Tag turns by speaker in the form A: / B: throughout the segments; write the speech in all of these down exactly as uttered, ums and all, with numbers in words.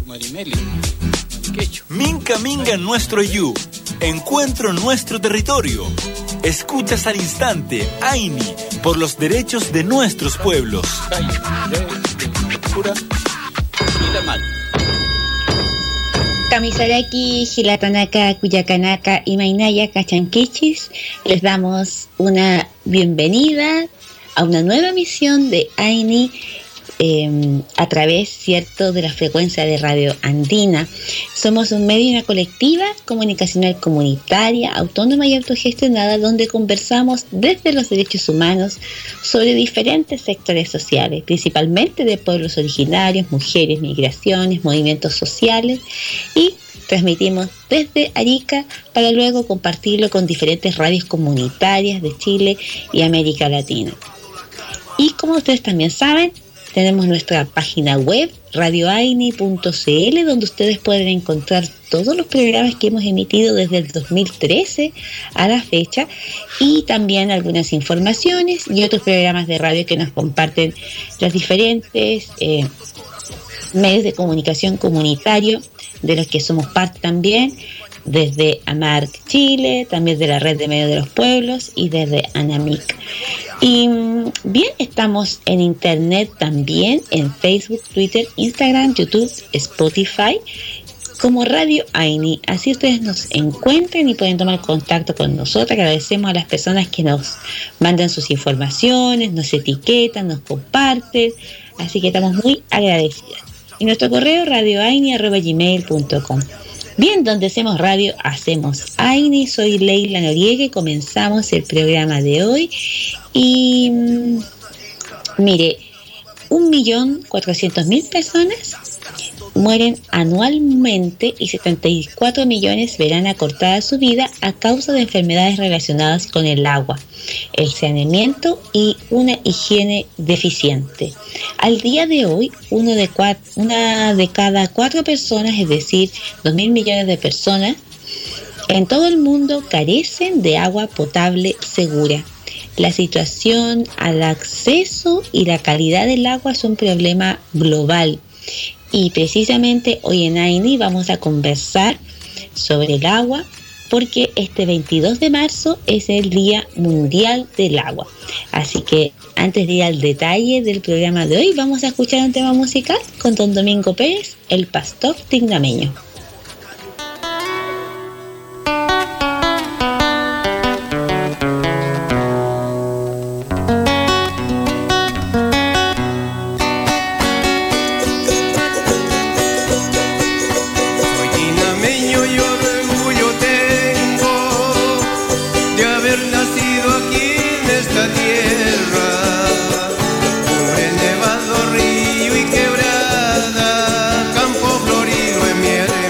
A: Marimeli, Mariquecho.
B: Minca Minga nuestro yu. Encuentro nuestro territorio. Escuchas al instante Aini por los derechos de nuestros pueblos.
C: Kamisaraki, Hilatanaka, Cuyacanaka y Mainaya Cachanquichis, les damos una bienvenida a una nueva emisión de Aini eh, a través, cierto, de la frecuencia de Radio Andina. Somos un medio y una colectiva comunicacional comunitaria, autónoma y autogestionada, donde conversamos desde los derechos humanos sobre diferentes sectores sociales, principalmente de pueblos originarios, mujeres, migraciones, movimientos sociales, y transmitimos desde Arica para luego compartirlo con diferentes radios comunitarias de Chile y América Latina. Y como ustedes también saben, tenemos nuestra página web radio aini punto c l, donde ustedes pueden encontrar todos los programas que hemos emitido desde el dos mil trece a la fecha, y también algunas informaciones y otros programas de radio que nos comparten los diferentes eh, medios de comunicación comunitario de los que somos parte también, desde AMARC Chile, también de la Red de Medios de los Pueblos y desde ANAMIC. Y bien, estamos en internet también, en Facebook, Twitter, Instagram, YouTube, Spotify, como Radio Aini. Así ustedes nos encuentren y pueden tomar contacto con nosotros. Agradecemos a las personas que nos mandan sus informaciones, nos etiquetan, nos comparten, así que estamos muy agradecidas. Y nuestro correo radio aini arroba gmail punto com. Bien, donde hacemos radio, hacemos Aini. Soy Leila Noriega y comenzamos el programa de hoy. Y mire, un millón cuatrocientos mil personas mueren anualmente y setenta y cuatro millones verán acortada su vida a causa de enfermedades relacionadas con el agua, el saneamiento y una higiene deficiente. Al día de hoy, uno de cuatro, una de cada cuatro personas, es decir, dos mil millones de personas en todo el mundo, carecen de agua potable segura. La situación al acceso y la calidad del agua es un problema global. Y precisamente hoy en Aini vamos a conversar sobre el agua, porque este veintidós de marzo es el Día Mundial del Agua. Así que antes de ir al detalle del programa de hoy, vamos a escuchar un tema musical con don Domingo Pérez, el pastor tignameño.
D: Río y quebrada, campo florido en miel.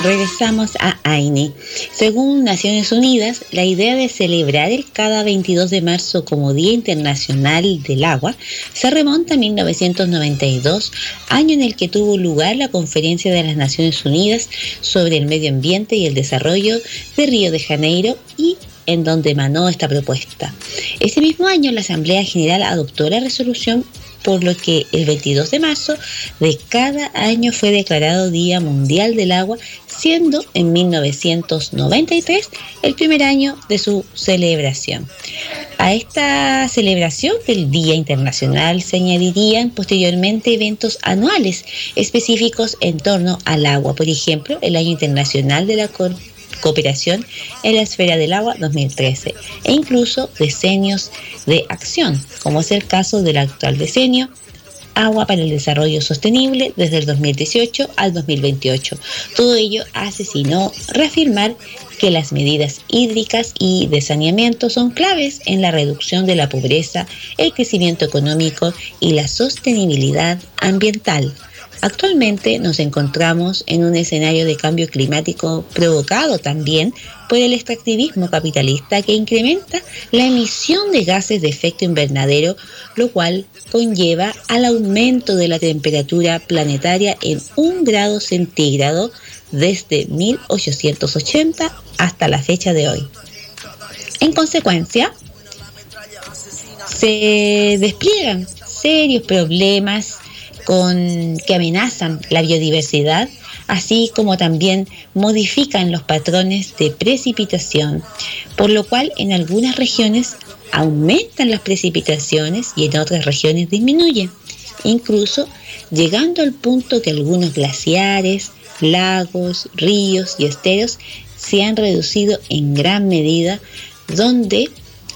C: Regresamos a AINI. Según Naciones Unidas, la idea de celebrar el cada veintidós de marzo como Día Internacional del Agua se remonta a mil novecientos noventa y dos, año en el que tuvo lugar la Conferencia de las Naciones Unidas sobre el Medio Ambiente y el Desarrollo de Río de Janeiro, y en donde emanó esta propuesta. Ese mismo año, la Asamblea General adoptó la resolución, por lo que el veintidós de marzo de cada año fue declarado Día Mundial del Agua, siendo en mil novecientos noventa y tres el primer año de su celebración. A esta celebración del Día Internacional se añadirían posteriormente eventos anuales específicos en torno al agua, por ejemplo, el Año Internacional de la Cor- Cooperación en la Esfera del Agua dos mil trece, e incluso decenios de acción, como es el caso del actual decenio Agua para el Desarrollo Sostenible desde el dos mil dieciocho al dos mil veintiocho. Todo ello hace sino reafirmar que las medidas hídricas y de saneamiento son claves en la reducción de la pobreza, el crecimiento económico y la sostenibilidad ambiental. Actualmente nos encontramos en un escenario de cambio climático provocado también por el extractivismo capitalista que incrementa la emisión de gases de efecto invernadero, lo cual conlleva al aumento de la temperatura planetaria en un grado centígrado desde mil ochocientos ochenta hasta la fecha de hoy. En consecuencia, se despliegan serios problemas con, que amenazan la biodiversidad, así como también modifican los patrones de precipitación, por lo cual en algunas regiones aumentan las precipitaciones y en otras regiones disminuyen, incluso llegando al punto que algunos glaciares, lagos, ríos y esteros se han reducido en gran medida, donde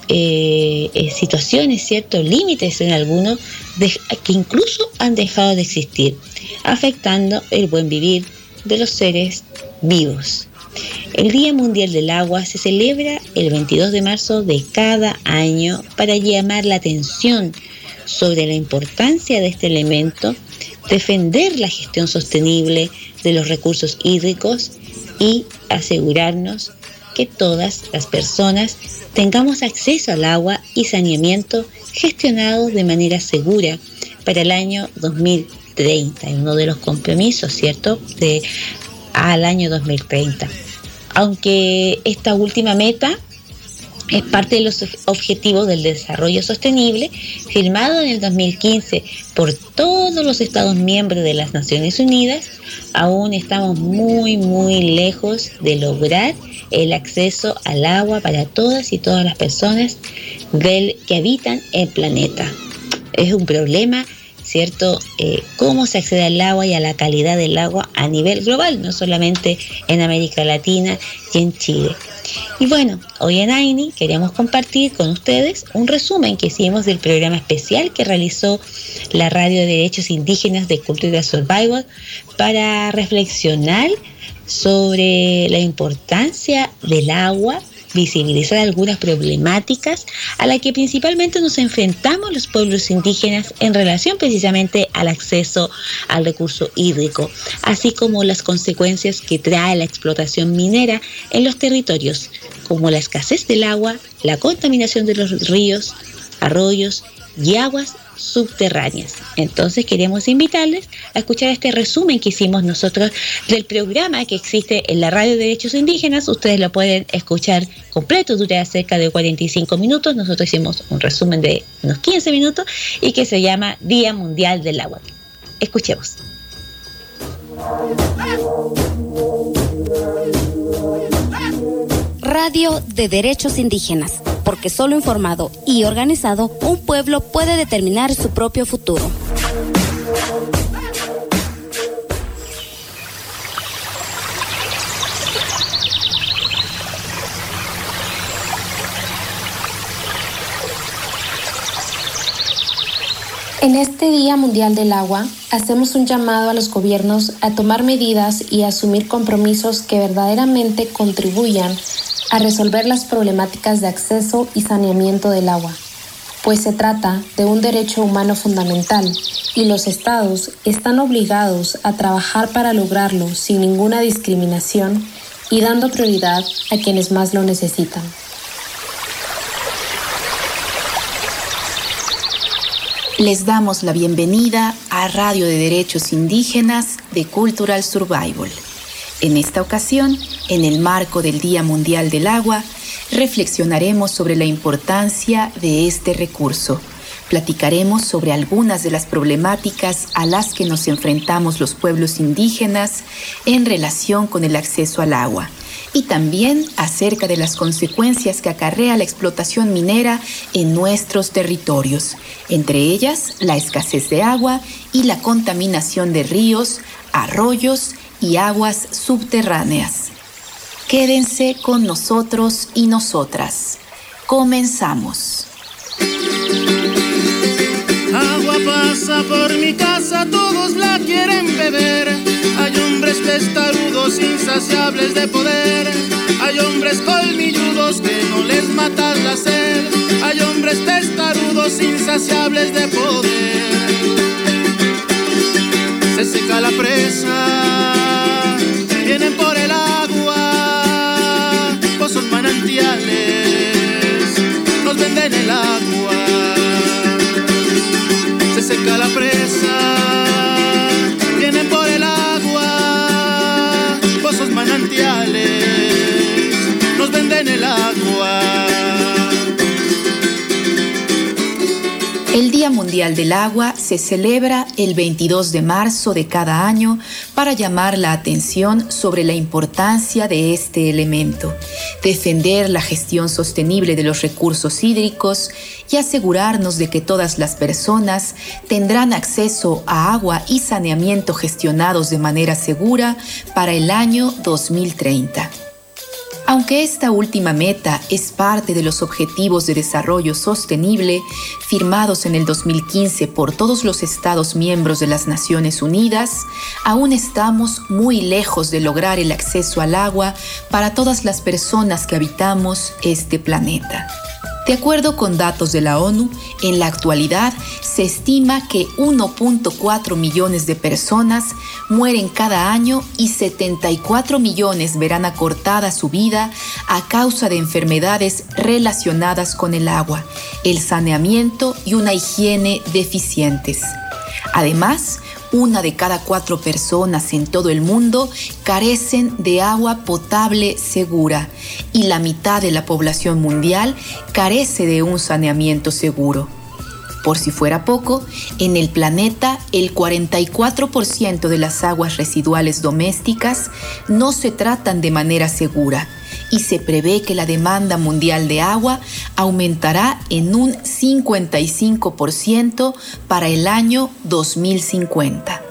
C: eh, eh, situaciones, ciertos límites en algunos de, que incluso han dejado de existir, afectando el buen vivir de los seres vivos. El Día Mundial del Agua se celebra el veintidós de marzo de cada año para llamar la atención sobre la importancia de este elemento, defender la gestión sostenible de los recursos hídricos y asegurarnos que todas las personas tengamos acceso al agua y saneamiento gestionado de manera segura para el año dos mil treinta, uno de los compromisos, ¿cierto?, de al año dos mil treinta. Aunque esta última meta es parte de los objetivos del desarrollo sostenible firmado en el dos mil quince por todos los Estados miembros de las Naciones Unidas, aún estamos muy, muy lejos de lograr el acceso al agua para todas y todas las personas del, que habitan el planeta. Es un problema, ¿cierto? Eh, cómo se accede al agua y a la calidad del agua a nivel global, no solamente en América Latina y en Chile. Y bueno, hoy en AINI queríamos compartir con ustedes un resumen que hicimos del programa especial que realizó la Radio de Derechos Indígenas de Cultura Survival para reflexionar sobre la importancia del agua, visibilizar algunas problemáticas a las que principalmente nos enfrentamos los pueblos indígenas en relación precisamente al acceso al recurso hídrico, así como las consecuencias que trae la explotación minera en los territorios, como la escasez del agua, la contaminación de los ríos, arroyos y aguas subterráneas. Entonces queremos invitarles a escuchar este resumen que hicimos nosotros del programa que existe en la Radio de Derechos Indígenas. Ustedes lo pueden escuchar completo, dura cerca de cuarenta y cinco minutos. Nosotros hicimos un resumen de unos quince minutos y que se llama Día Mundial del Agua. Escuchemos.
D: Radio de Derechos Indígenas, porque solo informado y organizado, un pueblo puede determinar su propio futuro.
E: En este Día Mundial del Agua, hacemos un llamado a los gobiernos a tomar medidas y asumir compromisos que verdaderamente contribuyan a resolver las problemáticas de acceso y saneamiento del agua. pues se trata de un derecho humano fundamental y los estados están obligados a trabajar para lograrlo sin ninguna discriminación y dando prioridad a quienes más lo necesitan.
F: Les damos la bienvenida a Radio de Derechos Indígenas de Cultural Survival. En esta ocasión, en el marco del Día Mundial del Agua, reflexionaremos sobre la importancia de este recurso. Platicaremos sobre algunas de las problemáticas a las que nos enfrentamos los pueblos indígenas en relación con el acceso al agua y también acerca de las consecuencias que acarrea la explotación minera en nuestros territorios, entre ellas la escasez de agua y la contaminación de ríos, arroyos y aguas subterráneas. Quédense con nosotros y nosotras. Comenzamos.
G: Agua pasa por mi casa, todos la quieren beber. Hay hombres testarudos, insaciables de poder. Hay hombres colmilludos que no les mata la sed. Hay hombres testarudos, insaciables de poder. Se seca la presa, vienen por el agua, pozos manantiales, nos venden el agua. Se seca la presa, vienen por el agua, pozos manantiales, nos venden el agua.
F: El Día Mundial del Agua se celebra el veintidós de marzo de cada año para llamar la atención sobre la importancia de este elemento, defender la gestión sostenible de los recursos hídricos y asegurarnos de que todas las personas tendrán acceso a agua y saneamiento gestionados de manera segura para el año dos mil treinta. Aunque esta última meta es parte de los Objetivos de Desarrollo Sostenible firmados en el dos mil quince por todos los Estados miembros de las Naciones Unidas, aún estamos muy lejos de lograr el acceso al agua para todas las personas que habitamos este planeta. De acuerdo con datos de la ONU, en la actualidad se estima que uno punto cuatro millones de personas mueren cada año y setenta y cuatro millones verán acortada su vida a causa de enfermedades relacionadas con el agua, el saneamiento y una higiene deficientes. Además, una de cada cuatro personas en todo el mundo carecen de agua potable segura y la mitad de la población mundial carece de un saneamiento seguro. Por si fuera poco, en el planeta el cuarenta y cuatro por ciento de las aguas residuales domésticas no se tratan de manera segura y se prevé que la demanda mundial de agua aumentará en un cincuenta y cinco por ciento para el año dos mil cincuenta.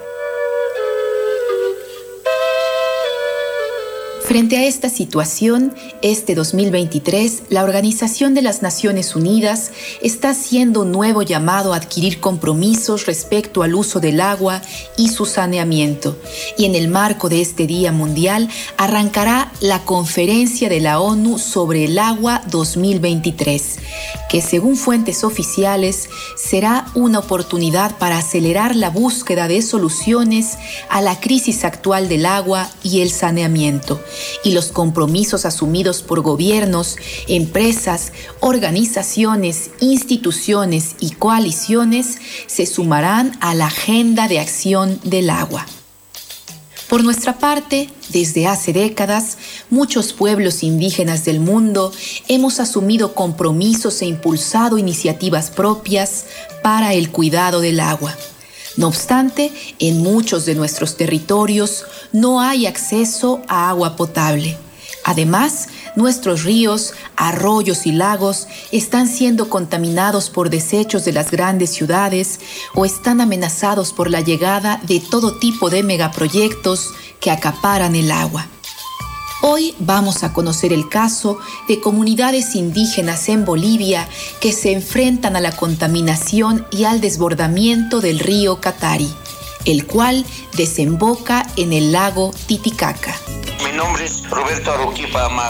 F: Frente a esta situación, este dos mil veintitrés, la Organización de las Naciones Unidas está haciendo un nuevo llamado a adquirir compromisos respecto al uso del agua y su saneamiento. Y en el marco de este Día Mundial, arrancará la Conferencia de la ONU sobre el Agua dos mil veintitrés, que según fuentes oficiales será una oportunidad para acelerar la búsqueda de soluciones a la crisis actual del agua y el saneamiento, y los compromisos asumidos por gobiernos, empresas, organizaciones, instituciones y coaliciones se sumarán a la agenda de acción del agua. Por nuestra parte, desde hace décadas, muchos pueblos indígenas del mundo hemos asumido compromisos e impulsado iniciativas propias para el cuidado del agua. No obstante, en muchos de nuestros territorios no hay acceso a agua potable. Además, nuestros ríos, arroyos y lagos están siendo contaminados por desechos de las grandes ciudades o están amenazados por la llegada de todo tipo de megaproyectos que acaparan el agua. Hoy vamos a conocer el caso de comunidades indígenas en Bolivia que se enfrentan a la contaminación y al desbordamiento del río Catari, el cual desemboca en el lago Titicaca.
H: Mi nombre es Roberto Aroquipa Amaro,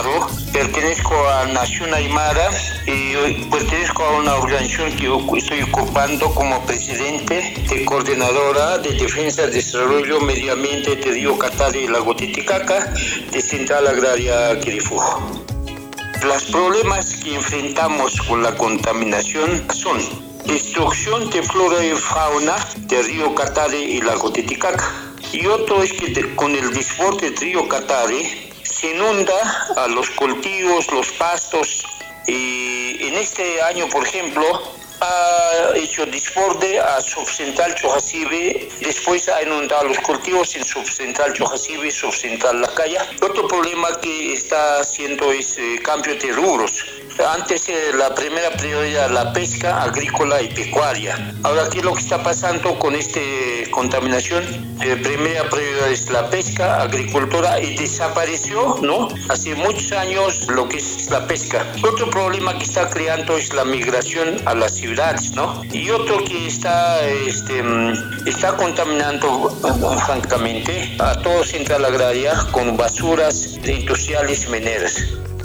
H: pertenezco a Nación Aymara y pertenezco a una organización que estoy ocupando como presidente de coordinadora de defensa, desarrollo, medio ambiente de Río Catare y Lago Titicaca de Central Agraria Quirifú. Los problemas que enfrentamos con la contaminación son destrucción de flora y fauna de Río Catare y Lago Titicaca. Y otro es que de, con el desborde del Río Catare se inunda a los cultivos, los pastos. Y en este año, por ejemplo, ha hecho desborde a Subcentral Chojasibe, después ha inundado los cultivos en Subcentral Chojasibe, Subcentral Lacaya. Otro problema que está haciendo es eh, cambio de rubros. Antes eh, la primera prioridad era la pesca, agrícola y pecuaria. Ahora, ¿qué es lo que está pasando con esta contaminación? La primera prioridad es la pesca, agricultura, y desapareció, ¿no? Hace muchos años lo que es la pesca. Otro problema que está creando es la migración a las ciudades, ¿no? Y otro que está, este, está contaminando, francamente, a todo Central Agraria con basuras industriales mineras.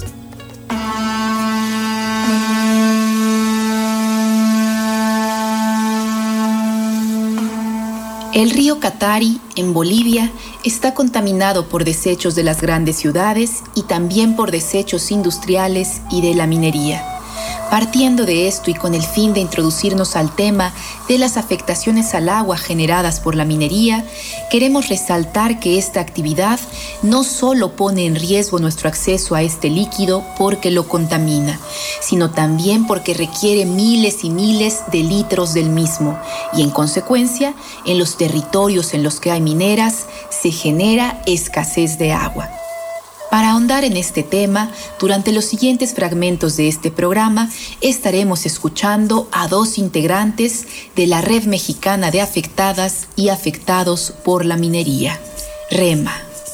F: El río Catari, en Bolivia, está contaminado por desechos de las grandes ciudades y también por desechos industriales y de la minería. Partiendo de esto y con el fin de introducirnos al tema de las afectaciones al agua generadas por la minería, queremos resaltar que esta actividad no solo pone en riesgo nuestro acceso a este líquido porque lo contamina, sino también porque requiere miles y miles de litros del mismo y, en consecuencia, en los territorios en los que hay mineras se genera escasez de agua. Para ahondar en este tema, durante los siguientes fragmentos de este programa estaremos escuchando a dos integrantes de la Red Mexicana de Afectadas y Afectados por la Minería, REMA.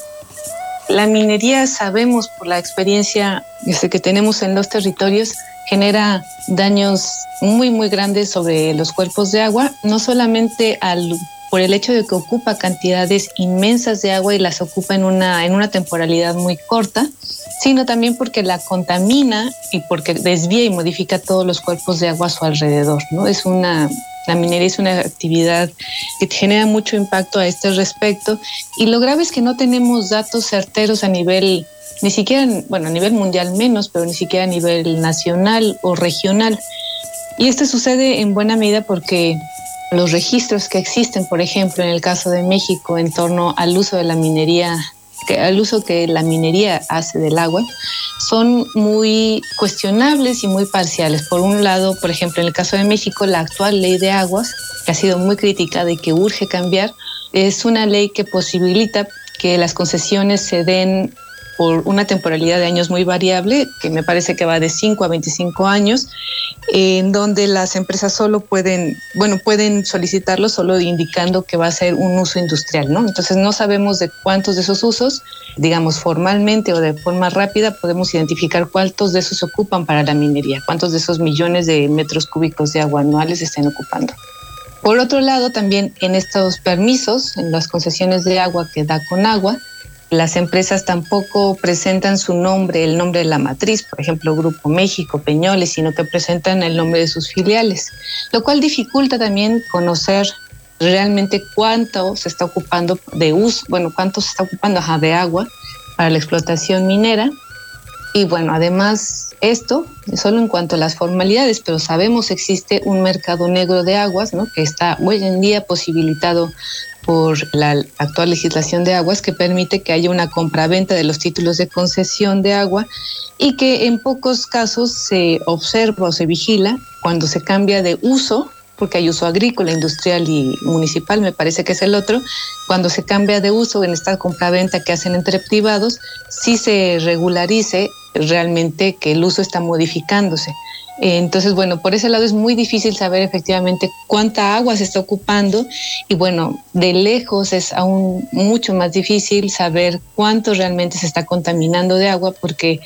I: La minería, sabemos por la experiencia desde que tenemos en los territorios, genera daños muy, muy grandes sobre los cuerpos de agua, no solamente al por el hecho de que ocupa cantidades inmensas de agua y las ocupa en una, en una temporalidad muy corta, sino también porque la contamina y porque desvía y modifica todos los cuerpos de agua a su alrededor, ¿no? Es una, la minería es una actividad que genera mucho impacto a este respecto, y lo grave es que no tenemos datos certeros a nivel, ni siquiera, bueno, a nivel mundial menos, pero ni siquiera a nivel nacional o regional. Y esto sucede en buena medida porque los registros que existen, por ejemplo, en el caso de México, en torno al uso de la minería, que, al uso que la minería hace del agua, son muy cuestionables y muy parciales. Por un lado, por ejemplo, en el caso de México, la actual ley de aguas, que ha sido muy criticada y que urge cambiar, es una ley que posibilita que las concesiones se den por una temporalidad de años muy variable, que me parece que va de cinco a veinticinco años, en donde las empresas solo pueden, bueno, pueden solicitarlo solo indicando que va a ser un uso industrial, ¿no? Entonces no sabemos de cuántos de esos usos, digamos formalmente o de forma rápida, podemos identificar cuántos de esos se ocupan para la minería, cuántos de esos millones de metros cúbicos de agua anuales se están ocupando. Por otro lado, también en estos permisos, en las concesiones de agua que da Conagua, las empresas tampoco presentan su nombre, el nombre de la matriz, por ejemplo, Grupo México, Peñoles, sino que presentan el nombre de sus filiales, lo cual dificulta también conocer realmente cuánto se está ocupando de uso, bueno, cuánto se está ocupando ajá, de agua para la explotación minera. Y bueno, además esto, solo en cuanto a las formalidades, pero sabemos que existe un mercado negro de aguas, ¿no? Que está hoy en día posibilitado por la actual legislación de aguas, que permite que haya una compraventa de los títulos de concesión de agua y que en pocos casos se observa o se vigila cuando se cambia de uso, porque hay uso agrícola, industrial y municipal, me parece que es el otro. Cuando se cambia de uso en esta compraventa que hacen entre privados, sí se regularice realmente que el uso está modificándose. Entonces, bueno, por ese lado es muy difícil saber efectivamente cuánta agua se está ocupando, y bueno, de lejos es aún mucho más difícil saber cuánto realmente se está contaminando de agua, porque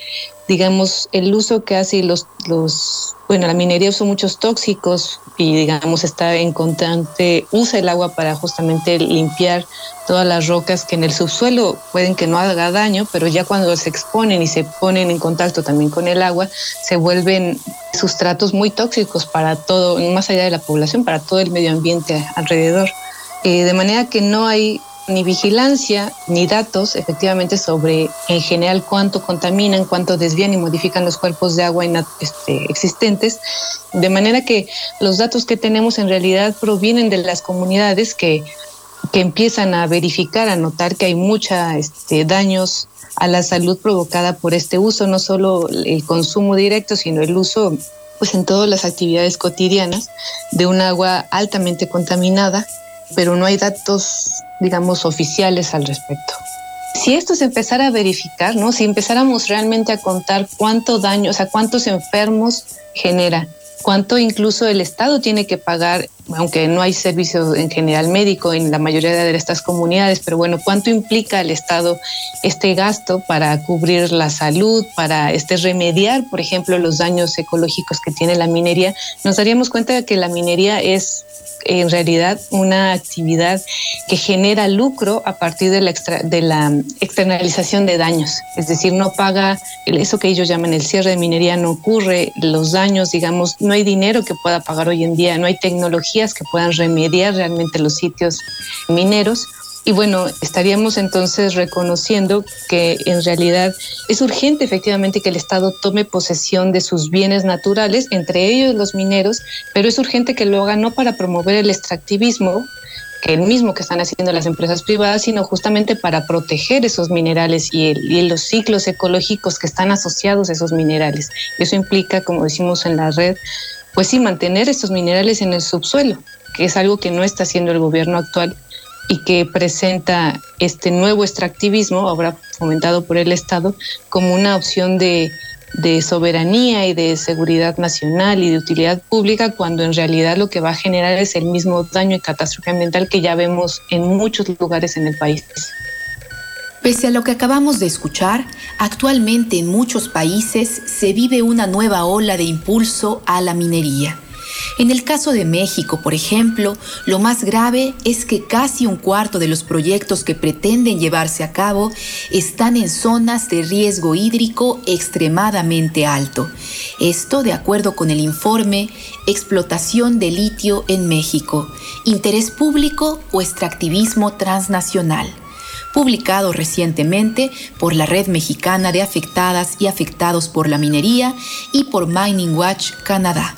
I: digamos, el uso que hace los, los, bueno, la minería usa muchos tóxicos y, digamos, está en constante, usa el agua para justamente limpiar todas las rocas que en el subsuelo pueden que no haga daño, pero ya cuando se exponen y se ponen en contacto también con el agua, se vuelven sustratos muy tóxicos para todo, más allá de la población, para todo el medio ambiente alrededor. Eh, de manera que no hay ni vigilancia ni datos efectivamente sobre en general cuánto contaminan, cuánto desvían y modifican los cuerpos de agua este, existentes, de manera que los datos que tenemos en realidad provienen de las comunidades que, que empiezan a verificar, a notar que hay muchos este, daños a la salud provocada por este uso, no solo el consumo directo, sino el uso pues, en todas las actividades cotidianas de un agua altamente contaminada, pero no hay datos, digamos, oficiales al respecto. Si esto se empezara a verificar, ¿no? Si empezáramos realmente a contar cuánto daño, o sea, cuántos enfermos genera, cuánto incluso el Estado tiene que pagar, aunque no hay servicio en general médico en la mayoría de estas comunidades, pero bueno, cuánto implica el Estado este gasto para cubrir la salud, para este remediar, por ejemplo, los daños ecológicos que tiene la minería, nos daríamos cuenta de que la minería es en realidad una actividad que genera lucro a partir de la, extra, de la externalización de daños. Es decir, no paga eso que ellos llaman el cierre de minería, no ocurre, los daños, digamos, no hay dinero que pueda pagar hoy en día, no hay tecnologías que puedan remediar realmente los sitios mineros. Y bueno, estaríamos entonces reconociendo que en realidad es urgente efectivamente que el Estado tome posesión de sus bienes naturales, entre ellos los mineros, pero es urgente que lo haga no para promover el extractivismo, que el mismo que están haciendo las empresas privadas, sino justamente para proteger esos minerales y, el, y los ciclos ecológicos que están asociados a esos minerales. Eso implica, como decimos en la red, pues sí, mantener estos minerales en el subsuelo, que es algo que no está haciendo el gobierno actual y que presenta este nuevo extractivismo, ahora fomentado por el Estado, como una opción de, de soberanía y de seguridad nacional y de utilidad pública, cuando en realidad lo que va a generar es el mismo daño y catástrofe ambiental que ya vemos en muchos lugares en el país.
F: Pese a lo que acabamos de escuchar, actualmente en muchos países se vive una nueva ola de impulso a la minería. En el caso de México, por ejemplo, lo más grave es que casi un cuarto de los proyectos que pretenden llevarse a cabo están en zonas de riesgo hídrico extremadamente alto. Esto de acuerdo con el informe Explotación de litio en México, Interés Público o Extractivismo Transnacional, publicado recientemente por la Red Mexicana de Afectadas y Afectados por la Minería y por Mining Watch Canadá.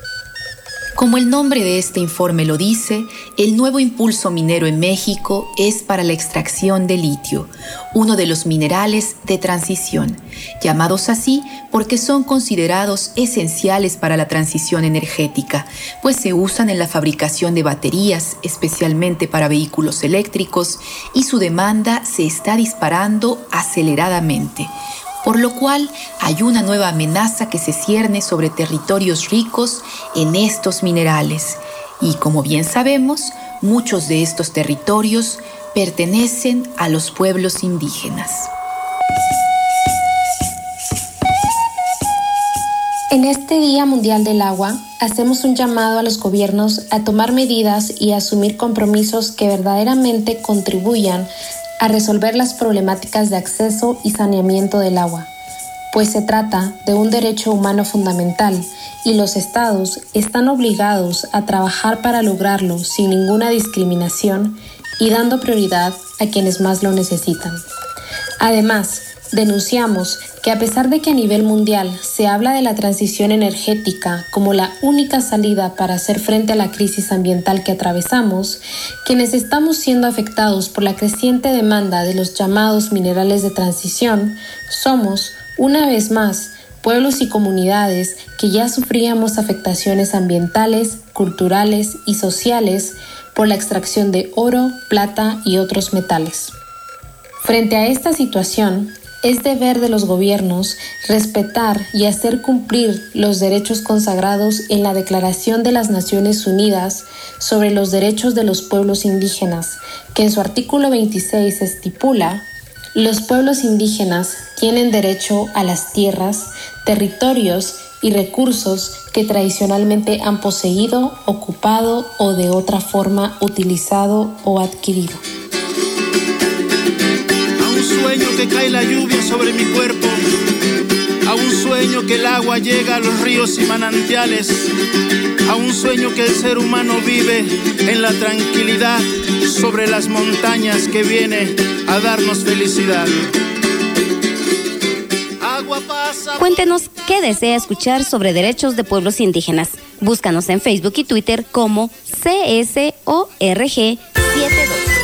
F: Como el nombre de este informe lo dice, el nuevo impulso minero en México es para la extracción de litio, uno de los minerales de transición, llamados así porque son considerados esenciales para la transición energética, pues se usan en la fabricación de baterías, especialmente para vehículos eléctricos, y su demanda se está disparando aceleradamente. Por lo cual hay una nueva amenaza que se cierne sobre territorios ricos en estos minerales. Y como bien sabemos, muchos de estos territorios pertenecen a los pueblos indígenas.
E: En este Día Mundial del Agua, hacemos un llamado a los gobiernos a tomar medidas y a asumir compromisos que verdaderamente contribuyan a resolver las problemáticas de acceso y saneamiento del agua, pues se trata de un derecho humano fundamental y los estados están obligados a trabajar para lograrlo sin ninguna discriminación y dando prioridad a quienes más lo necesitan. Además, denunciamos que a pesar de que a nivel mundial se habla de la transición energética como la única salida para hacer frente a la crisis ambiental que atravesamos, quienes estamos siendo afectados por la creciente demanda de los llamados minerales de transición, somos, una vez más, pueblos y comunidades que ya sufríamos afectaciones ambientales, culturales y sociales por la extracción de oro, plata y otros metales. Frente a esta situación, es deber de los gobiernos respetar y hacer cumplir los derechos consagrados en la Declaración de las Naciones Unidas sobre los Derechos de los Pueblos Indígenas, que en su artículo veintiséis estipula: Los pueblos indígenas tienen derecho a las tierras, territorios y recursos que tradicionalmente han poseído, ocupado o de otra forma utilizado o adquirido.
G: A un sueño que cae la lluvia sobre mi cuerpo, a un sueño que el agua llega a los ríos y manantiales, a un sueño que el ser humano vive en la tranquilidad sobre las montañas que viene a darnos felicidad. Agua pasa.
D: Cuéntenos qué desea escuchar sobre derechos de pueblos indígenas. Búscanos en Facebook y Twitter como C S O R G setenta y dos.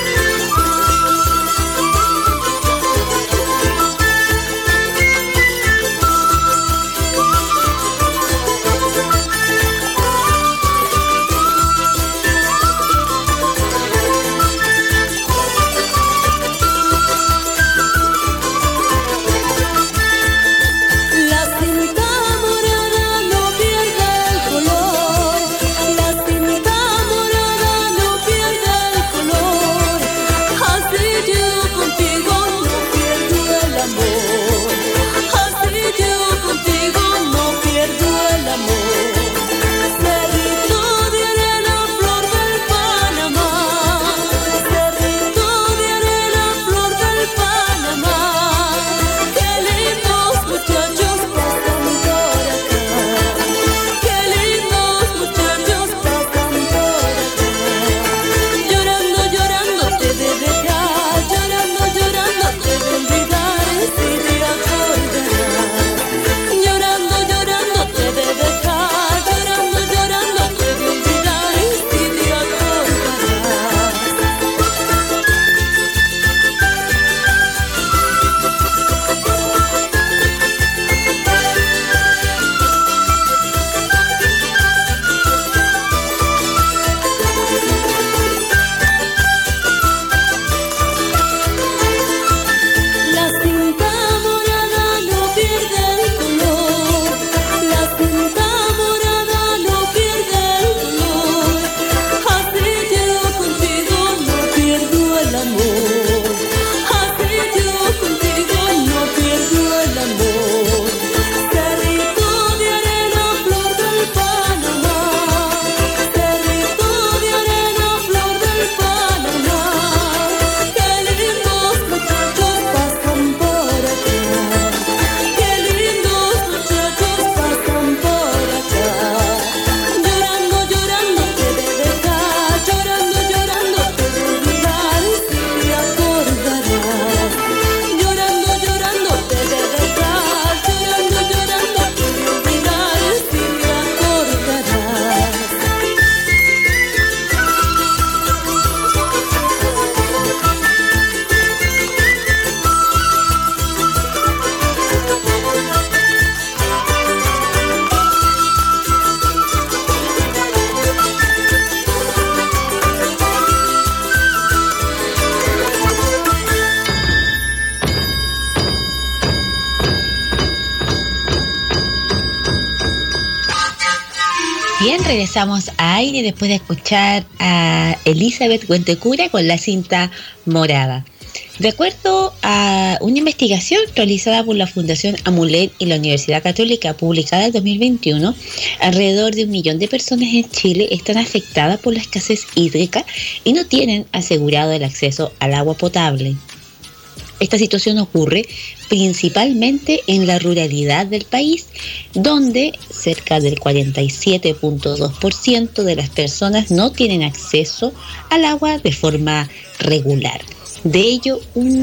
C: Bien, regresamos a aire después de escuchar a Elizabeth Huentecura con la cinta morada. De acuerdo a una investigación realizada por la Fundación Amulet y la Universidad Católica publicada en dos mil veintiuno, alrededor de un millón de personas en Chile están afectadas por la escasez hídrica y no tienen asegurado el acceso al agua potable. Esta situación ocurre principalmente en la ruralidad del país, donde cerca del cuarenta y siete punto dos por ciento de las personas no tienen acceso al agua de forma regular. De ello,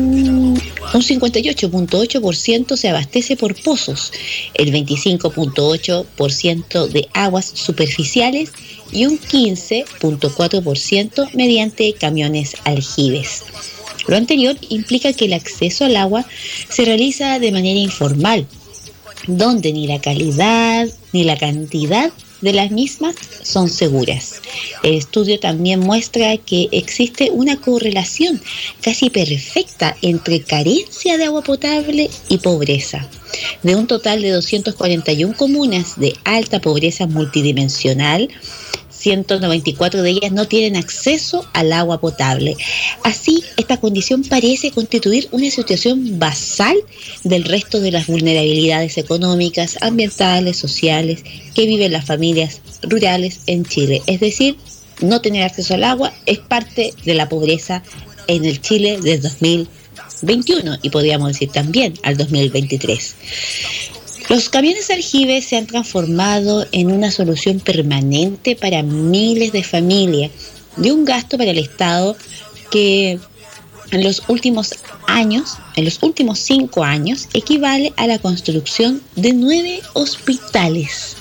C: un, un cincuenta y ocho punto ocho por ciento se abastece por pozos, el veinticinco punto ocho por ciento de aguas superficiales y un quince punto cuatro por ciento mediante camiones aljibes. Lo anterior implica que el acceso al agua se realiza de manera informal, donde ni la calidad ni la cantidad de las mismas son seguras. El estudio también muestra que existe una correlación casi perfecta entre carencia de agua potable y pobreza. De un total de doscientas cuarenta y una comunas de alta pobreza multidimensional, ciento noventa y cuatro de ellas no tienen acceso al agua potable. Así, esta condición parece constituir una situación basal del resto de las vulnerabilidades económicas, ambientales, sociales que viven las familias rurales en Chile. Es decir, no tener acceso al agua es parte de la pobreza en el Chile del dos mil veintiuno y podríamos decir también al dos mil veintitrés. Los camiones de aljibe se han transformado en una solución permanente para miles de familias, de un gasto para el Estado que en los últimos años, en los últimos cinco años, equivale a la construcción de nueve hospitales.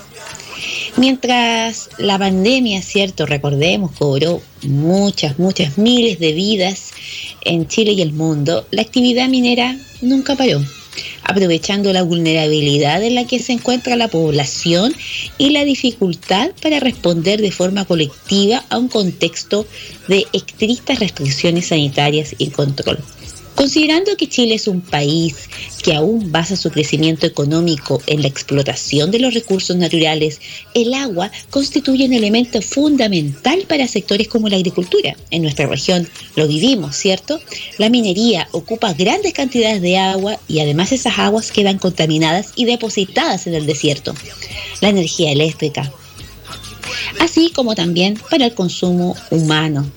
C: Mientras la pandemia, cierto, recordemos, cobró muchas, muchas miles de vidas en Chile y el mundo, la actividad minera nunca paró, aprovechando la vulnerabilidad en la que se encuentra la población y la dificultad para responder de forma colectiva a un contexto de estrictas restricciones sanitarias y control. Considerando que Chile es un país que aún basa su crecimiento económico en la explotación de los recursos naturales, el agua constituye un elemento fundamental para sectores como la agricultura. En nuestra región lo vivimos, ¿cierto? La minería ocupa grandes cantidades de agua y además esas aguas quedan contaminadas y depositadas en el desierto. La energía eléctrica, así como también para el consumo humano.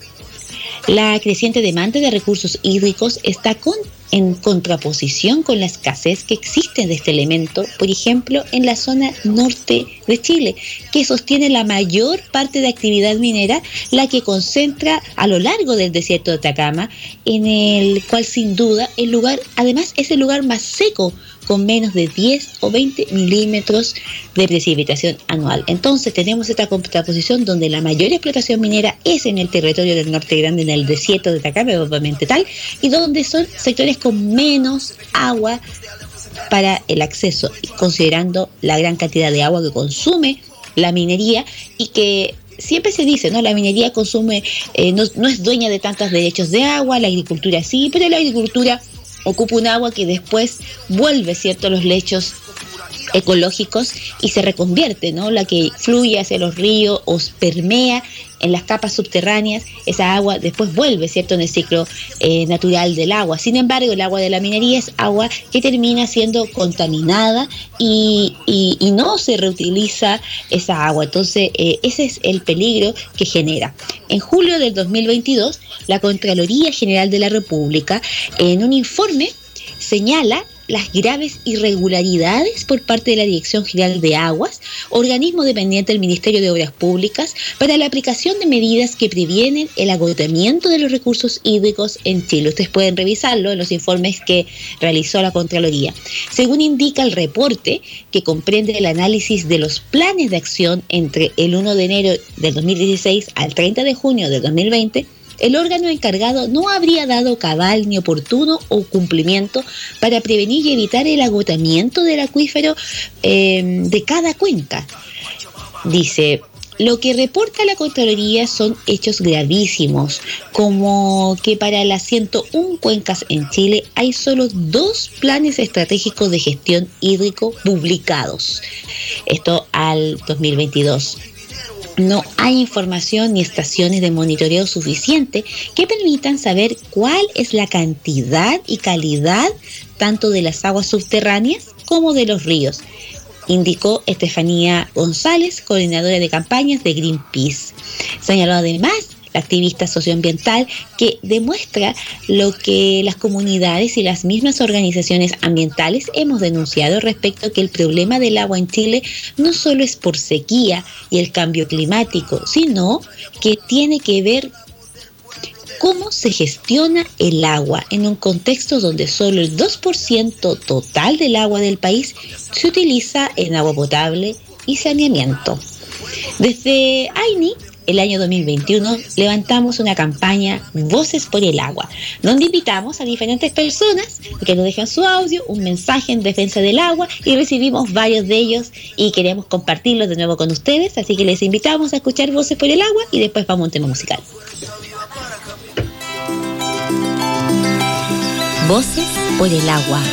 C: La creciente demanda de recursos hídricos está con, en contraposición con la escasez que existe de este elemento, por ejemplo, en la zona norte de Chile, que sostiene la mayor parte de actividad minera, la que concentra a lo largo del desierto de Atacama, en el cual sin duda el lugar, además es el lugar más seco, con menos de diez o veinte milímetros de precipitación anual. Entonces tenemos esta contraposición donde la mayor explotación minera es en el territorio del Norte Grande, en el desierto de Atacama, obviamente tal, y donde son sectores con menos agua para el acceso, considerando la gran cantidad de agua que consume la minería y que siempre se dice, ¿no? La minería consume, eh, no, no es dueña de tantos derechos de agua, la agricultura sí, pero la agricultura ocupa un agua que después vuelve, ¿cierto?, a los lechos ecológicos y se reconvierte, ¿no? La que fluye hacia los ríos o permea en las capas subterráneas, esa agua después vuelve, ¿cierto?, en el ciclo eh, natural del agua. Sin embargo, el agua de la minería es agua que termina siendo contaminada y, y, y no se reutiliza esa agua. Entonces, eh, ese es el peligro que genera. En julio del dos mil veintidós, la Contraloría General de la República, en un informe, señala las graves irregularidades por parte de la Dirección General de Aguas, organismo dependiente del Ministerio de Obras Públicas, para la aplicación de medidas que previenen el agotamiento de los recursos hídricos en Chile. Ustedes pueden revisarlo en los informes que realizó la Contraloría. Según indica el reporte, que comprende el análisis de los planes de acción entre el primero de enero del dos mil dieciséis al treinta de junio del dos mil veinte, el órgano encargado no habría dado cabal ni oportuno o cumplimiento para prevenir y evitar el agotamiento del acuífero eh, de cada cuenca. Dice, lo que reporta la Contraloría son hechos gravísimos, como que para las ciento una cuencas en Chile hay solo dos planes estratégicos de gestión hídrico publicados. Esto al dos mil veintidós. No hay información ni estaciones de monitoreo suficiente que permitan saber cuál es la cantidad y calidad tanto de las aguas subterráneas como de los ríos, indicó Estefanía González, coordinadora de campañas de Greenpeace. Señaló además la activista socioambiental que demuestra lo que las comunidades y las mismas organizaciones ambientales hemos denunciado respecto a que el problema del agua en Chile no solo es por sequía y el cambio climático, sino que tiene que ver cómo se gestiona el agua en un contexto donde solo el dos por ciento total del agua del país se utiliza en agua potable y saneamiento. Desde AINI, el año dos mil veintiuno, levantamos una campaña Voces por el Agua, donde invitamos a diferentes personas que nos dejan su audio, un mensaje en defensa del agua, y recibimos varios de ellos y queremos compartirlos de nuevo con ustedes, así que les invitamos a escuchar Voces por el Agua y después vamos a un tema musical.
D: Voces por el Agua.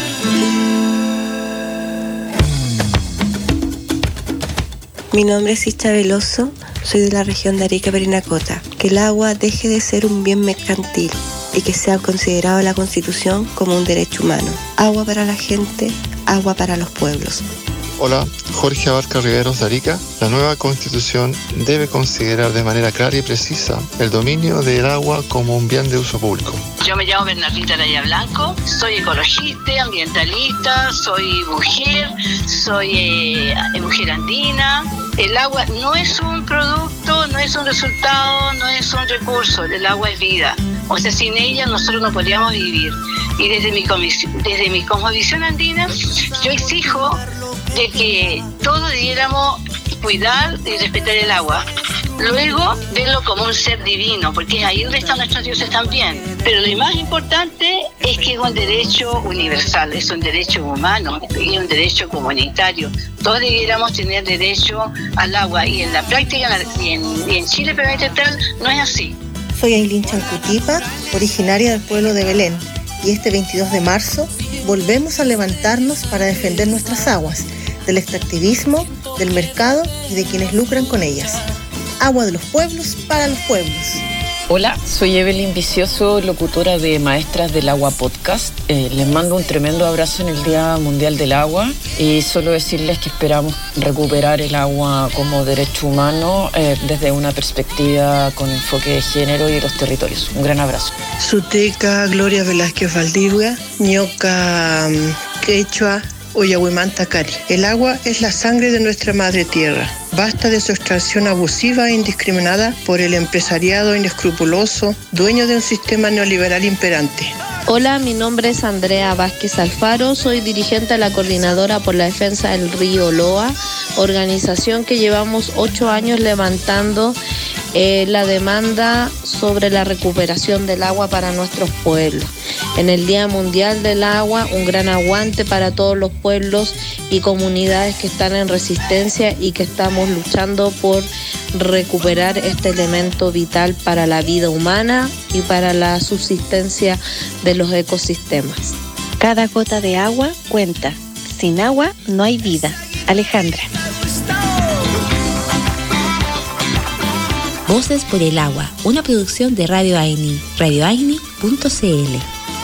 J: Mi nombre es Ischa Veloso, soy de la región de Arica, Parinacota. Que el agua deje de ser un bien mercantil y que sea considerado en la Constitución como un derecho humano. Agua para la gente, agua para los pueblos.
K: Hola, Jorge Abarca Riveros de Arica. La nueva Constitución debe considerar de manera clara y precisa el dominio del agua como un bien de uso público.
L: Yo me llamo Bernardita Araya Blanco, soy ecologista, ambientalista, soy mujer, soy eh, mujer andina. El agua no es un producto, no es un resultado, no es un recurso, el agua es vida. O sea, sin ella nosotros no podríamos vivir. Y desde mi, desde mi cosmovisión andina, yo exijo de que todos debiéramos cuidar y respetar el agua. Luego, verlo como un ser divino, porque ahí donde están nuestros dioses también. Pero lo más importante es que es un derecho universal, es un derecho humano y un derecho comunitario. Todos debiéramos tener derecho al agua y en la práctica y en, y en Chile, pero en tal, no es así.
M: Soy Ailín Chancutipa, originaria del pueblo de Belén, y este veintidós de marzo volvemos a levantarnos para defender nuestras aguas, del extractivismo, del mercado y de quienes lucran con ellas. Agua de los pueblos para los pueblos.
N: Hola, soy Evelyn Vicioso, locutora de Maestras del Agua Podcast. Eh, les mando un tremendo abrazo en el Día Mundial del Agua y solo decirles que esperamos recuperar el agua como derecho humano eh, desde una perspectiva con enfoque de género y los territorios. Un gran abrazo.
O: Suteca Gloria Velázquez Valdivia, ñoca quechua, Oyahuimanta Cari. El agua es la sangre de nuestra madre tierra. Basta de su extracción abusiva e indiscriminada por el empresariado inescrupuloso, dueño de un sistema neoliberal imperante.
P: Hola, mi nombre es Andrea Vázquez Alfaro, soy dirigente de la Coordinadora por la Defensa del Río Loa, organización que llevamos ocho años levantando eh, la demanda sobre la recuperación del agua para nuestros pueblos. En el Día Mundial del Agua, un gran aguante para todos los pueblos y comunidades que están en resistencia y que estamos luchando por recuperar este elemento vital para la vida humana y para la subsistencia de los ecosistemas.
Q: Cada gota de agua cuenta. Sin agua no hay vida. Alejandra.
R: Voces por el agua, una producción de Radio Aini, radio aini punto c l.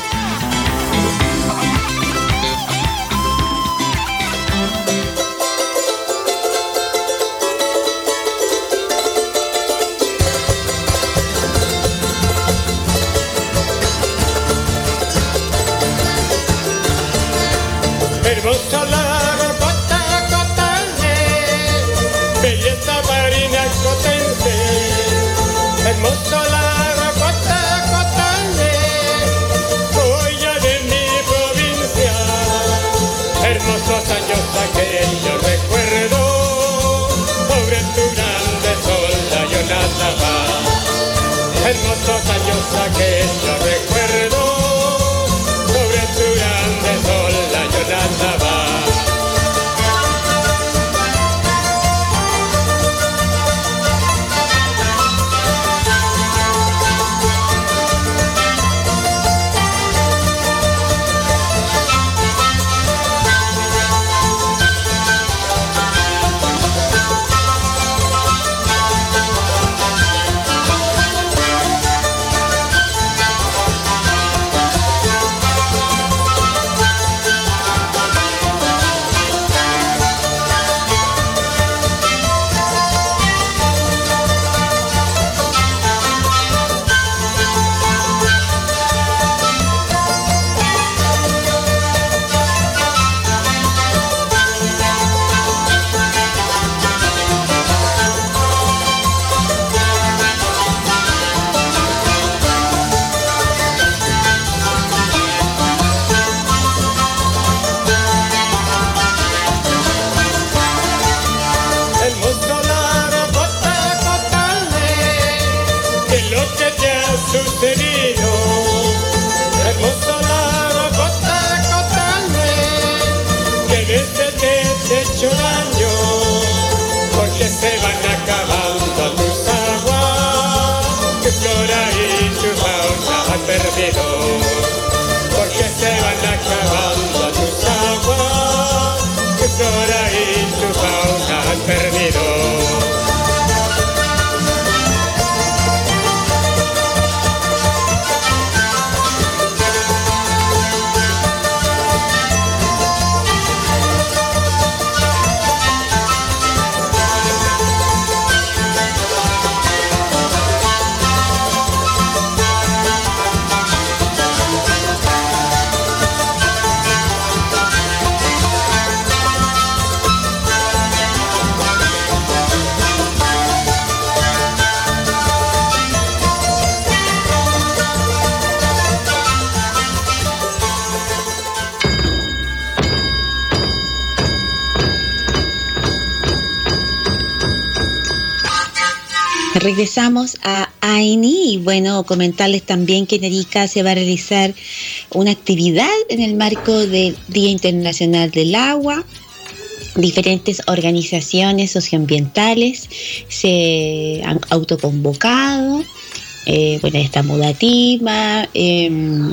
S: Hermoso lago Cotacotane, belleza marina cotense. Hermoso lago Cotacotane, joya de mi provincia. Hermosos años aquellos recuerdo, sobre tu grande sol la Yonata va. Hermosos años aquellos recuerdo, sobre tu grande sol la Yonata va.
C: Regresamos a AINI y bueno, comentarles también que en Arica se va a realizar una actividad en el marco del Día Internacional del Agua. Diferentes organizaciones socioambientales se han autoconvocado. Eh, bueno, está Mudatima, eh,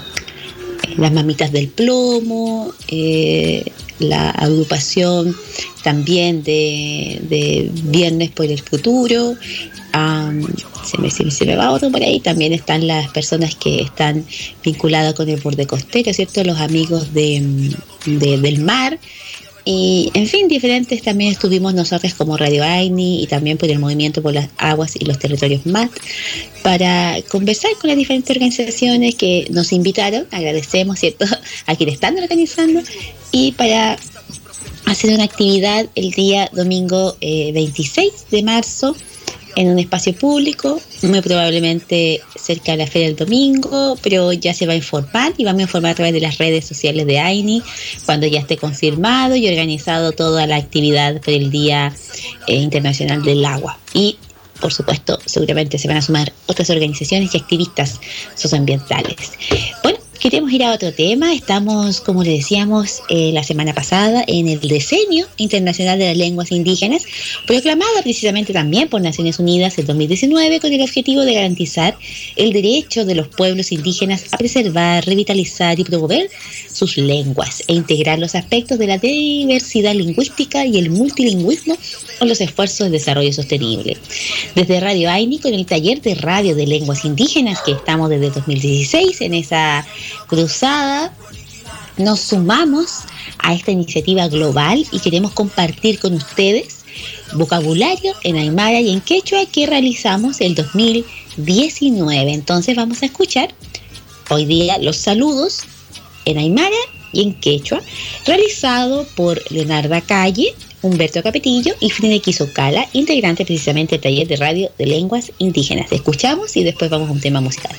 C: las Mamitas del Plomo, eh, la agrupación también de, de Viernes por el Futuro. Um, se, me, se, me, se me va otro por ahí. También están las personas que están vinculadas con el borde costero, ¿cierto? Los amigos de, de, del mar. Y en fin, diferentes también estuvimos nosotros como Radio AINI y también por el Movimiento por las Aguas y los Territorios M A T para conversar con las diferentes organizaciones que nos invitaron. Agradecemos, ¿cierto?, a quienes están organizando y para hacer una actividad el día domingo eh, veintiséis de marzo en un espacio público, muy probablemente cerca de la Feria del Domingo, pero ya se va a informar y vamos a informar a través de las redes sociales de AINI cuando ya esté confirmado y organizado toda la actividad por el Día eh, Internacional del Agua. Y, por supuesto, seguramente se van a sumar otras organizaciones y activistas socioambientales. Bueno, queremos ir a otro tema. Estamos, como le decíamos eh, la semana pasada, en el Decenio Internacional de las Lenguas Indígenas, proclamada precisamente también por Naciones Unidas en dos mil diecinueve con el objetivo de garantizar el derecho de los pueblos indígenas a preservar, revitalizar y promover sus lenguas e integrar los aspectos de la diversidad lingüística y el multilingüismo con los esfuerzos de desarrollo sostenible. Desde Radio AINI, con el taller de radio de lenguas indígenas que estamos desde dos mil dieciséis en esa cruzada, nos sumamos a esta iniciativa global y queremos compartir con ustedes vocabulario en aymara y en quechua que realizamos el dos mil diecinueve. Entonces vamos a escuchar hoy día los saludos en aymara y en quechua realizado por Leonarda Calle, Humberto Capetillo y Frine Quisocala, integrante precisamente del taller de radio de lenguas indígenas. Escuchamos y después vamos a un tema musical.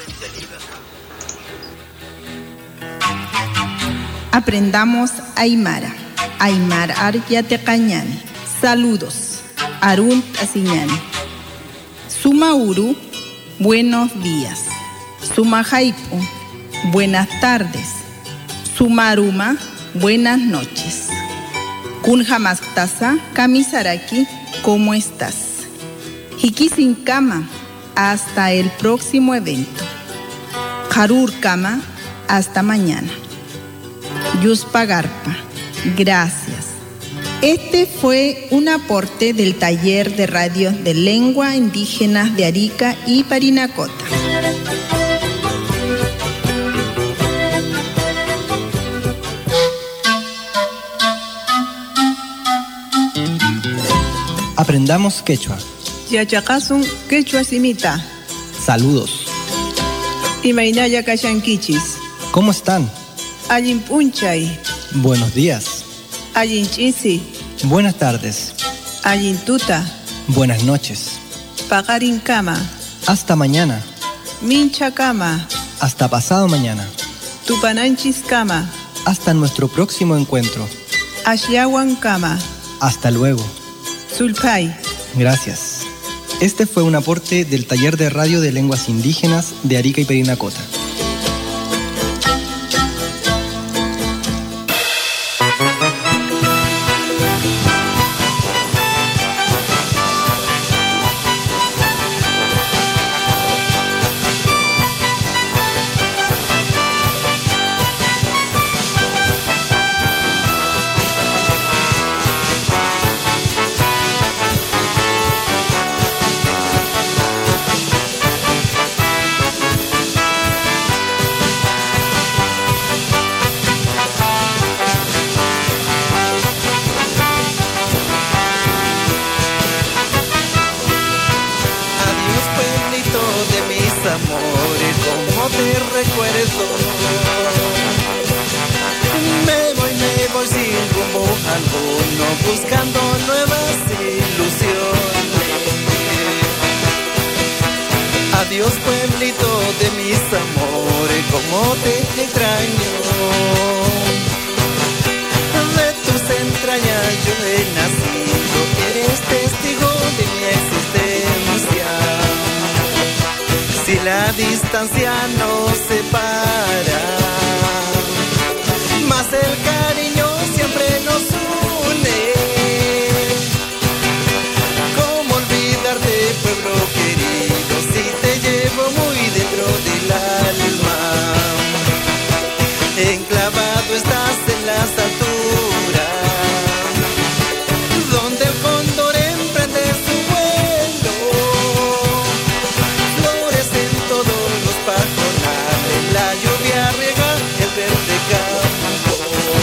T: Aprendamos aymara. Aymara Aryatecañani. Saludos. Arun Asiñani. Sumauru, buenos días. Sumajaipu, buenas tardes. Sumaruma, buenas noches. Kunjamaktasa, Kamisaraki, ¿cómo estás? Hikisin Kama, hasta el próximo evento. Karur Kama, hasta mañana. Yuspagarpa, gracias. Este fue un aporte del taller de radio de lengua indígena de Arica y Parinacota.
U: Aprendamos quechua.
T: Yachakasun quechua simita.
U: Saludos.
T: Imainaya kashankichis.
U: ¿Cómo están?
T: Allin punchay.
U: Buenos días.
T: Allin chisi.
U: Buenas tardes.
T: Allin tuta.
U: Buenas noches.
T: Pagarin kama.
U: Hasta mañana.
T: Mincha kama.
U: Hasta pasado mañana.
T: Tupananchis kama.
U: Hasta nuestro próximo encuentro.
T: Ashiawan kama.
U: Hasta luego.
T: Sulpay.
U: Gracias. Este fue un aporte del taller de radio de lenguas indígenas de Arica y Parinacota.
V: Yo he nacido, eres testigo de mi existencia.
A: distancia nos separa, mas el cariño siempre nos une. ¿Cómo olvidarte, pueblo querido, si te llevo muy dentro del alma? Enclavado estás en las alturas, donde el cóndor emprende su vuelo. Florecen todos los pajonales, la lluvia riega el verde campo.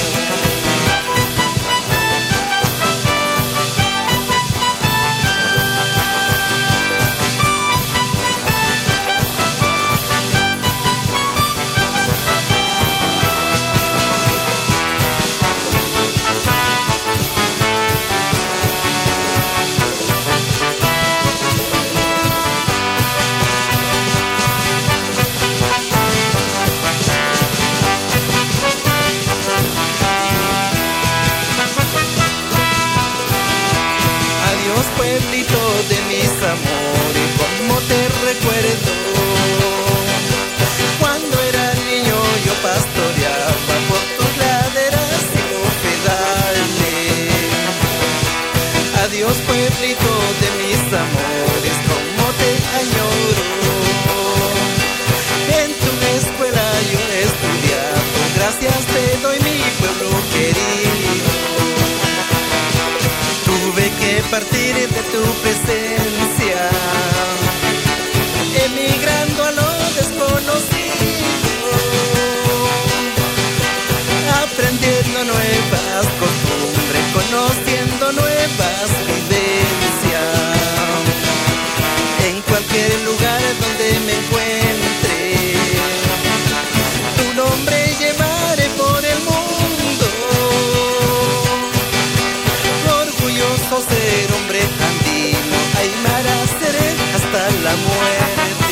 A: Adiós, pueblito de mis amores, cómo te recuerdo. Cuando era niño yo pastoreaba por tus laderas y pedales. Adiós, pueblito de mis amores, cómo te añoro. En tu escuela yo he estudiado, gracias te doy, mi pueblo querido. Tuve que partir de tu presencia, emigrando a lo desconocido, aprendiendo nuevas costumbres, conociendo nuevas vivencias. En cualquier lugar donde me encuentre, tu nombre llevaré por el mundo. Orgulloso ser hombre andino, aymara seré hasta la muerte.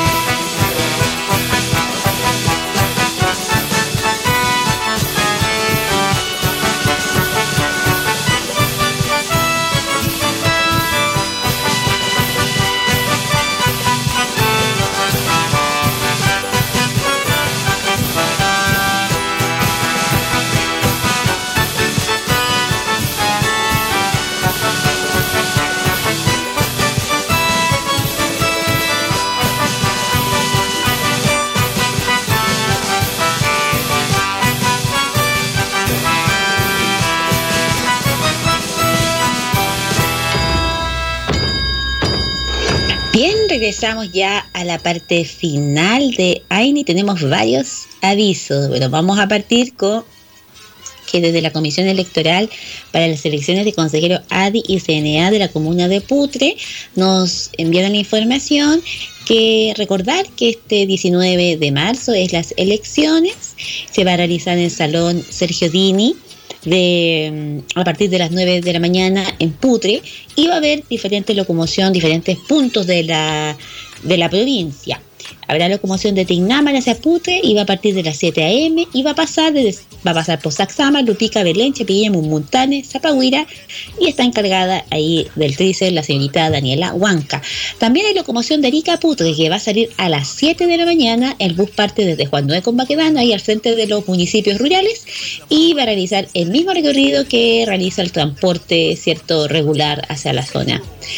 C: Bien, regresamos ya a la parte final de AINI. Tenemos varios avisos. Bueno, vamos a partir con que desde la Comisión Electoral para las elecciones de consejeros A D I y C N A de la comuna de Putre nos enviaron la información que recordar que este diecinueve de marzo es las elecciones. Se va a realizar en el Salón Sergio Dini de a partir de las nueve de la mañana en Putre, y va a haber diferente locomoción, diferentes puntos de la de la provincia. Habrá locomoción de Tecnámara hacia Putre y va a partir de las siete a eme y va a pasar desde, va a pasar por Sacsama, Lupica, Belén, Chapilla, Muntane, Zapahuira, y está encargada ahí del trícer la señorita Daniela Huanca. También hay locomoción de Arica a Putre que va a salir a las siete de la mañana. El bus parte desde Juan Noé con Baquedano, ahí al frente de los municipios rurales, y va a realizar el mismo recorrido que realiza el transporte cierto regular hacia la zona.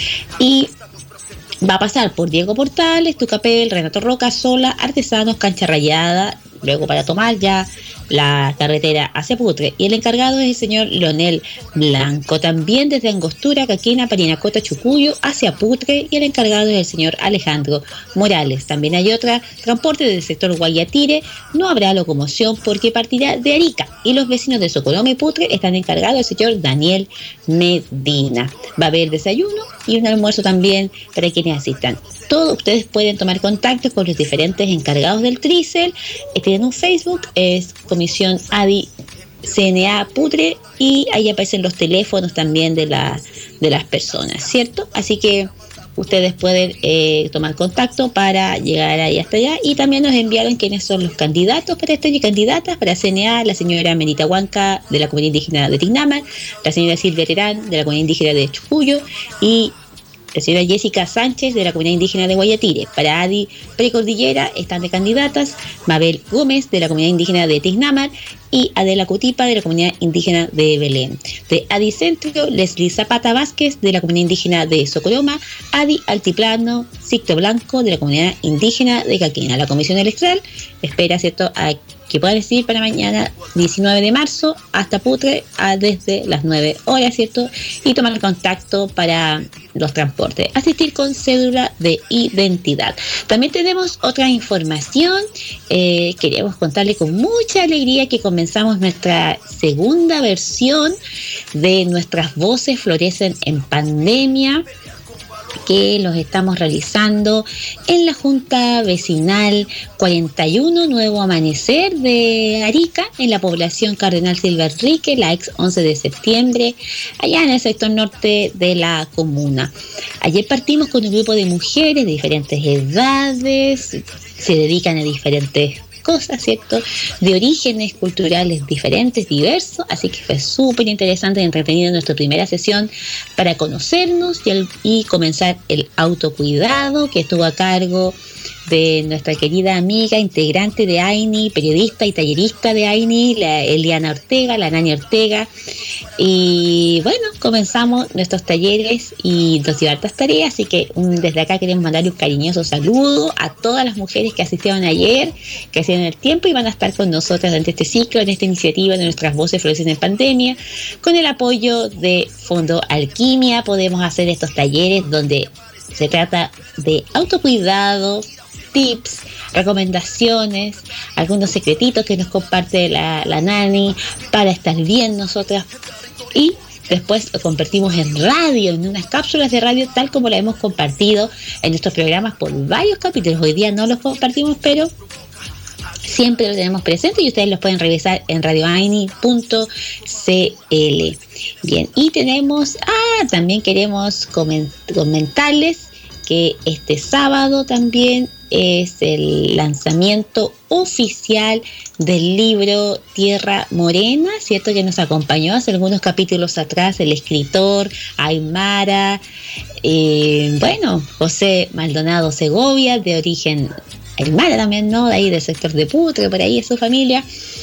C: Y va a pasar por Diego Portales, Tucapel, Renato Roca, Sola, Artesanos, Cancha Rayada, luego para tomar ya la carretera hacia Putre. Y el encargado es el señor Leonel Blanco. También desde Angostura, Caquina, Parinacota, Chucuyo hacia Putre, y el encargado es el señor Alejandro Morales. También hay otra transporte del sector Guayatire. No habrá locomoción porque partirá de Arica, y los vecinos de Socoroma y Putre están encargados del señor Daniel Medina. Va a haber desayuno y un almuerzo también para quienes asistan. Todos ustedes pueden tomar contacto con los diferentes encargados del trícer. Tienen un Facebook, es Comisión A D I C N A Putre, y ahí aparecen los teléfonos también de, la, de las personas, ¿cierto? Así que ustedes pueden eh, tomar contacto para llegar ahí hasta allá, y también nos enviaron quiénes son los candidatos para este año y candidatas para C N A: la señora Menita Huanca de la comunidad indígena de Tecnámara, la señora Silvia Terán de la comunidad indígena de Chucuyo, y la señora Jessica Sánchez de la comunidad indígena de Guayatire. Para Adi Precordillera están de candidatas Mabel Gómez de la comunidad indígena de Tiznamar y Adela Cutipa de la comunidad indígena de Belén. De Adi Centro, Leslie Zapata Vázquez de la comunidad indígena de Socoroma, Adi Altiplano Sicto Blanco de la comunidad indígena de Caquina. La comisión electoral espera, ¿cierto?, a que puedan decidir para mañana diecinueve de marzo hasta Putre a desde las nueve horas, ¿cierto? Y tomar contacto para los transportes. Asistir con cédula de identidad. También tenemos otra información. Eh, queríamos contarle con mucha alegría que comenzamos nuestra segunda versión de Nuestras Voces Florecen en Pandemia, que los estamos realizando en la Junta Vecinal cuarenta y uno Nuevo Amanecer de Arica, en la población Cardenal Silva Enrique, la ex once de septiembre, allá en el sector norte de la comuna. Ayer partimos con un grupo de mujeres de diferentes edades, se dedican a diferentes cosas, ¿cierto?, de orígenes culturales diferentes, diversos, así que fue súper interesante y entretenido nuestra primera sesión para conocernos y, el, y comenzar el autocuidado, que estuvo a cargo de nuestra querida amiga, integrante de AINI, periodista y tallerista de AINI, la Eliana Ortega, la Nani Ortega. Y bueno, comenzamos nuestros talleres y nos dio hartas tareas, así que um, desde acá queremos mandarle un cariñoso saludo a todas las mujeres que asistieron ayer, que hicieron el tiempo y van a estar con nosotras durante este ciclo, en esta iniciativa de Nuestras Voces Florecen en Pandemia. Con el apoyo de Fondo Alquimia podemos hacer estos talleres donde se trata de autocuidado, tips, recomendaciones, algunos secretitos que nos comparte la, la Nani para estar bien nosotras, y después lo convertimos en radio, en unas cápsulas de radio tal como la hemos compartido en nuestros programas por varios capítulos. Hoy día no los compartimos, pero siempre lo tenemos presente y ustedes los pueden revisar en radio aini punto c l. Bien, y tenemos, ah, también queremos coment- comentarles que este sábado también es el lanzamiento oficial del libro Tierra Morena, ¿cierto?, que nos acompañó hace algunos capítulos atrás el escritor aymara, eh, bueno, José Maldonado Segovia, de origen aymara también, ¿no?, de ahí del sector de Putre, por ahí es su familia.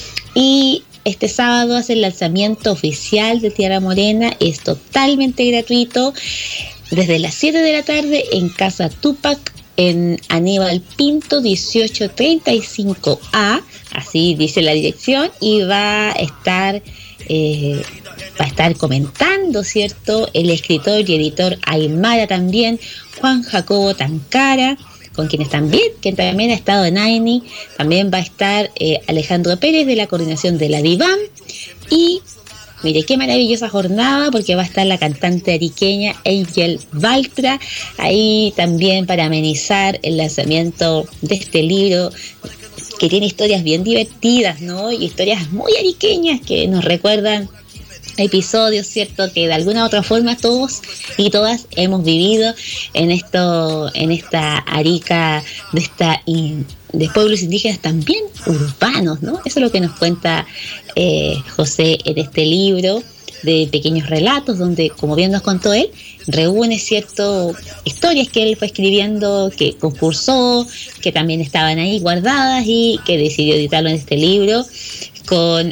C: Y este sábado hace el lanzamiento oficial de Tierra Morena, es totalmente gratuito, desde las siete de la tarde en Casa Tupac, en Aníbal Pinto dieciocho treinta y cinco A, así dice la dirección, y va a estar eh, va a estar comentando, ¿cierto?, el escritor y editor aymara también, Juan Jacobo Tancara, con quienes también, quien también ha estado en AINI. También va a estar eh, Alejandro Pérez de la coordinación de la DIVAM, y mire qué maravillosa jornada, porque va a estar la cantante ariqueña Angel Baltra ahí también para amenizar el lanzamiento de este libro, que tiene historias bien divertidas, ¿no?, y historias muy ariqueñas que nos recuerdan episodios, ¿cierto?, que de alguna u otra forma todos y todas hemos vivido en esto, en esta Arica de esta in, de pueblos indígenas también urbanos, ¿no? Eso es lo que nos cuenta eh, José en este libro de pequeños relatos, donde, como bien nos contó él, reúne, ¿cierto?, historias que él fue escribiendo, que concursó, que también estaban ahí guardadas y que decidió editarlo en este libro con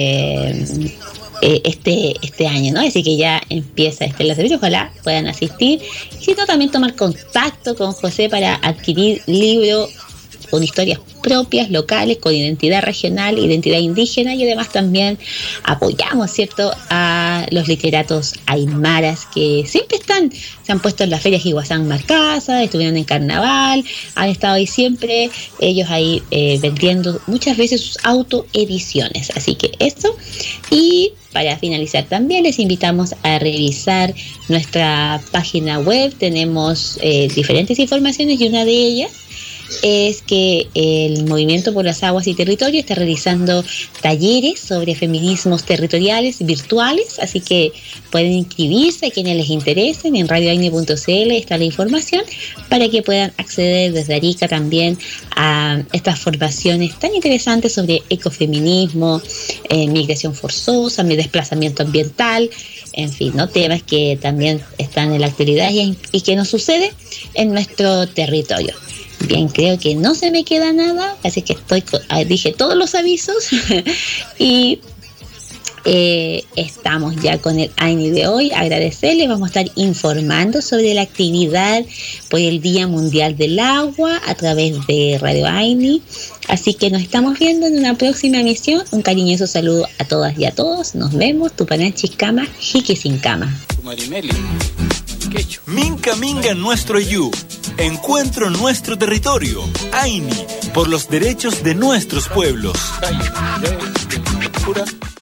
C: eh, eh, este este año, ¿no? Así que ya empieza este lanzamiento, ojalá puedan asistir, y si no, también tomar contacto con José para adquirir libro con historias propias, locales, con identidad regional, identidad indígena, y además también apoyamos, ¿cierto?, a los literatos aymaras que siempre están, se han puesto en las ferias Iguazán Marcasa, estuvieron en carnaval, han estado ahí siempre, ellos ahí eh, vendiendo muchas veces sus autoediciones. Así que esto, y para finalizar también les invitamos a revisar nuestra página web. Tenemos eh, diferentes informaciones, y una de ellas es que el Movimiento por las Aguas y Territorios está realizando talleres sobre feminismos territoriales virtuales, así que pueden inscribirse a quienes les interesen. En radio aini punto c l está la información para que puedan acceder desde Arica también a estas formaciones tan interesantes sobre ecofeminismo, eh, migración forzosa, desplazamiento ambiental, en fin, ¿no? Temas que también están en la actualidad y, y que nos sucede en nuestro territorio. Bien, creo que no se me queda nada, así que estoy dije todos los avisos y eh, estamos ya con el AINI de hoy. Agradecerles, vamos a estar informando sobre la actividad por el Día Mundial del Agua a través de Radio AINI. Así que nos estamos viendo en una próxima emisión. Un cariñoso saludo a todas y a todos. Nos vemos. Tupanachicama, Jique sin cama.
B: Minca Minga nuestro yu. Encuentro nuestro territorio. AINI, por los derechos de nuestros pueblos.